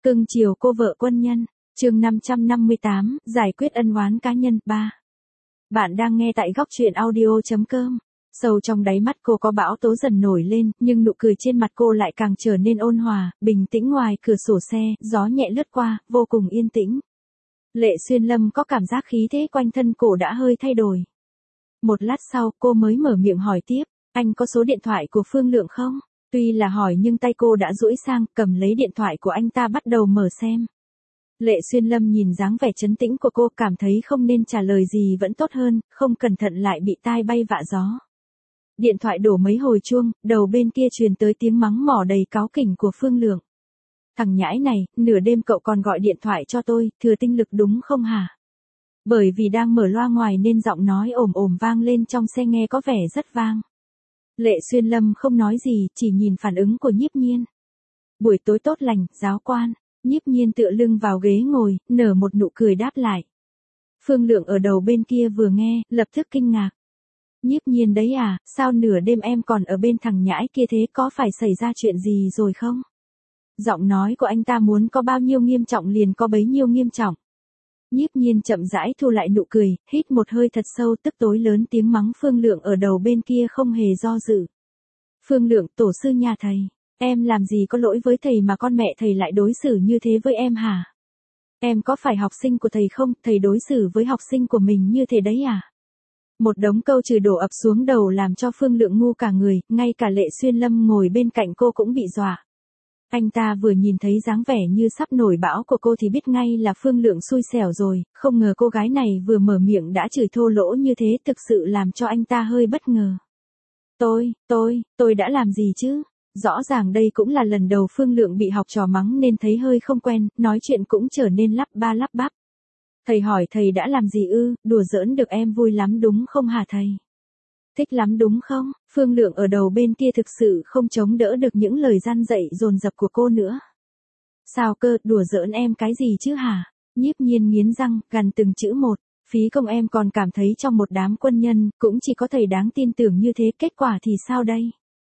Cưng chiều cô vợ quân nhân, chương 558, giải quyết ân oán cá nhân 3. Bạn đang nghe tại góc truyện audio.com. Sâu trong đáy mắt cô có bão tố dần nổi lên, nhưng nụ cười trên mặt cô lại càng trở nên ôn hòa, bình tĩnh. Ngoài cửa sổ xe, gió nhẹ lướt qua, vô cùng yên tĩnh. Lệ Xuyên Lâm có cảm giác khí thế quanh thân cổ đã hơi thay đổi. Một lát sau, cô mới mở miệng hỏi tiếp, anh có số điện thoại của Phương Lượng không? Tuy là hỏi nhưng tay cô đã duỗi sang, cầm lấy điện thoại của anh ta bắt đầu mở xem. Lệ Xuyên Lâm nhìn dáng vẻ trấn tĩnh của cô, cảm thấy không nên trả lời gì vẫn tốt hơn, không cẩn thận lại bị tai bay vạ gió. Điện thoại đổ mấy hồi chuông, đầu bên kia truyền tới tiếng mắng mỏ đầy cáu kỉnh của Phương Lượng. Thằng nhãi này, nửa đêm cậu còn gọi điện thoại cho tôi, thừa tinh lực đúng không hả? Bởi vì đang mở loa ngoài nên giọng nói ồm ồm vang lên trong xe, nghe có vẻ rất vang. Lệ Xuyên Lâm không nói gì, chỉ nhìn phản ứng của Nhiếp Nhiên. Buổi tối tốt lành, giáo quan. Nhiếp Nhiên tựa lưng vào ghế ngồi, nở một nụ cười đáp lại. Phương Lượng ở đầu bên kia vừa nghe, lập tức kinh ngạc. Nhiếp Nhiên đấy à, sao nửa đêm em còn ở bên thằng nhãi kia thế, có phải xảy ra chuyện gì rồi không? Giọng nói của anh ta muốn có bao nhiêu nghiêm trọng liền có bấy nhiêu nghiêm trọng. Nhiếp Nhiên chậm rãi thu lại nụ cười, hít một hơi thật sâu, tức tối lớn tiếng mắng Phương Lượng ở đầu bên kia không hề do dự. Phương Lượng, tổ sư nhà thầy, em làm gì có lỗi với thầy mà con mẹ thầy lại đối xử như thế với em hả? Em có phải học sinh của thầy không, thầy đối xử với học sinh của mình như thế đấy à? Một đống câu chửi đổ ập xuống đầu làm cho Phương Lượng ngu cả người, ngay cả Lệ Xuyên Lâm ngồi bên cạnh cô cũng bị dọa. Anh ta vừa nhìn thấy dáng vẻ như sắp nổi bão của cô thì biết ngay là Phương Lượng xui xẻo rồi, không ngờ cô gái này vừa mở miệng đã chửi thô lỗ như thế, thực sự làm cho anh ta hơi bất ngờ. Tôi đã làm gì chứ? Rõ ràng đây cũng là lần đầu Phương Lượng bị học trò mắng nên thấy hơi không quen, nói chuyện cũng trở nên lắp ba lắp bắp. Thầy hỏi thầy đã làm gì ư, đùa giỡn được em vui lắm đúng không hả thầy? Thích lắm đúng không? Phương Lượng ở đầu bên kia thực sự không chống đỡ được những lời gian dạy dồn dập của cô nữa. Sao cơ, đùa giỡn em cái gì chứ hả? Nhiếp Nhiên nghiến răng, gằn từng chữ một. Phí công em còn cảm thấy trong một đám quân nhân, cũng chỉ có thầy đáng tin tưởng như thế, kết quả thì sao đây?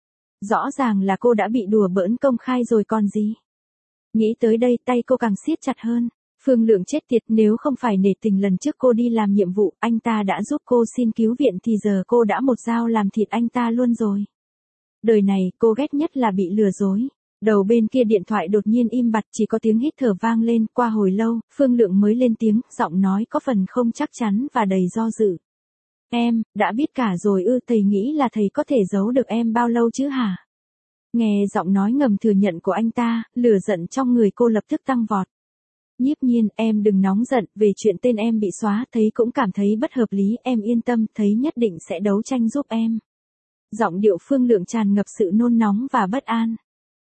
Rõ ràng là cô đã bị đùa bỡn công khai rồi còn gì? Nghĩ tới đây tay cô càng siết chặt hơn. Phương Lượng chết tiệt, nếu không phải nể tình lần trước cô đi làm nhiệm vụ, anh ta đã giúp cô xin cứu viện thì giờ cô đã một dao làm thịt anh ta luôn rồi. Đời này, cô ghét nhất là bị lừa dối. Đầu bên kia điện thoại đột nhiên im bặt, chỉ có tiếng hít thở vang lên. Qua hồi lâu, Phương Lượng mới lên tiếng, giọng nói có phần không chắc chắn và đầy do dự. Em, đã biết cả rồi ư, thầy nghĩ là thầy có thể giấu được em bao lâu chứ hả? Nghe giọng nói ngầm thừa nhận của anh ta, lửa giận trong người cô lập tức tăng vọt. Nhiếp Nhiên, em đừng nóng giận, về chuyện tên em bị xóa, thấy cũng cảm thấy bất hợp lý, em yên tâm, thấy nhất định sẽ đấu tranh giúp em. Giọng điệu Phương Lượng tràn ngập sự nôn nóng và bất an.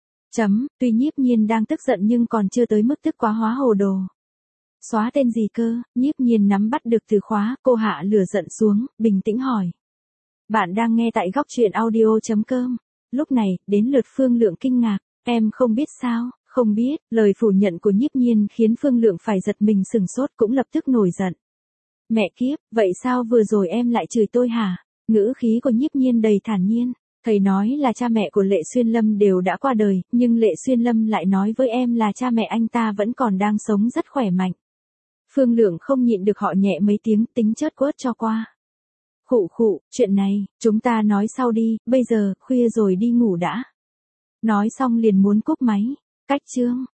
Tuy Nhiếp Nhiên đang tức giận nhưng còn chưa tới mức tức quá hóa hồ đồ. Xóa tên gì cơ? Nhiếp Nhiên nắm bắt được từ khóa, cô hạ lửa giận xuống, bình tĩnh hỏi. Bạn đang nghe tại góc truyện audio.com. Lúc này, đến lượt Phương Lượng kinh ngạc, em không biết sao? Không biết, lời phủ nhận của Nhiếp Nhiên khiến Phương Lượng phải giật mình sừng sốt, cũng lập tức nổi giận. Mẹ kiếp, vậy sao vừa rồi em lại chửi tôi hả? Ngữ khí của Nhiếp Nhiên đầy thản nhiên. Thầy nói là cha mẹ của Lệ Xuyên Lâm đều đã qua đời, nhưng Lệ Xuyên Lâm lại nói với em là cha mẹ anh ta vẫn còn đang sống rất khỏe mạnh. Phương Lượng không nhịn được họ nhẹ mấy tiếng, tính chớt quớt cho qua. Khụ, chuyện này, chúng ta nói sau đi, bây giờ, khuya rồi đi ngủ đã. Nói xong liền muốn cúp máy. Cách chương.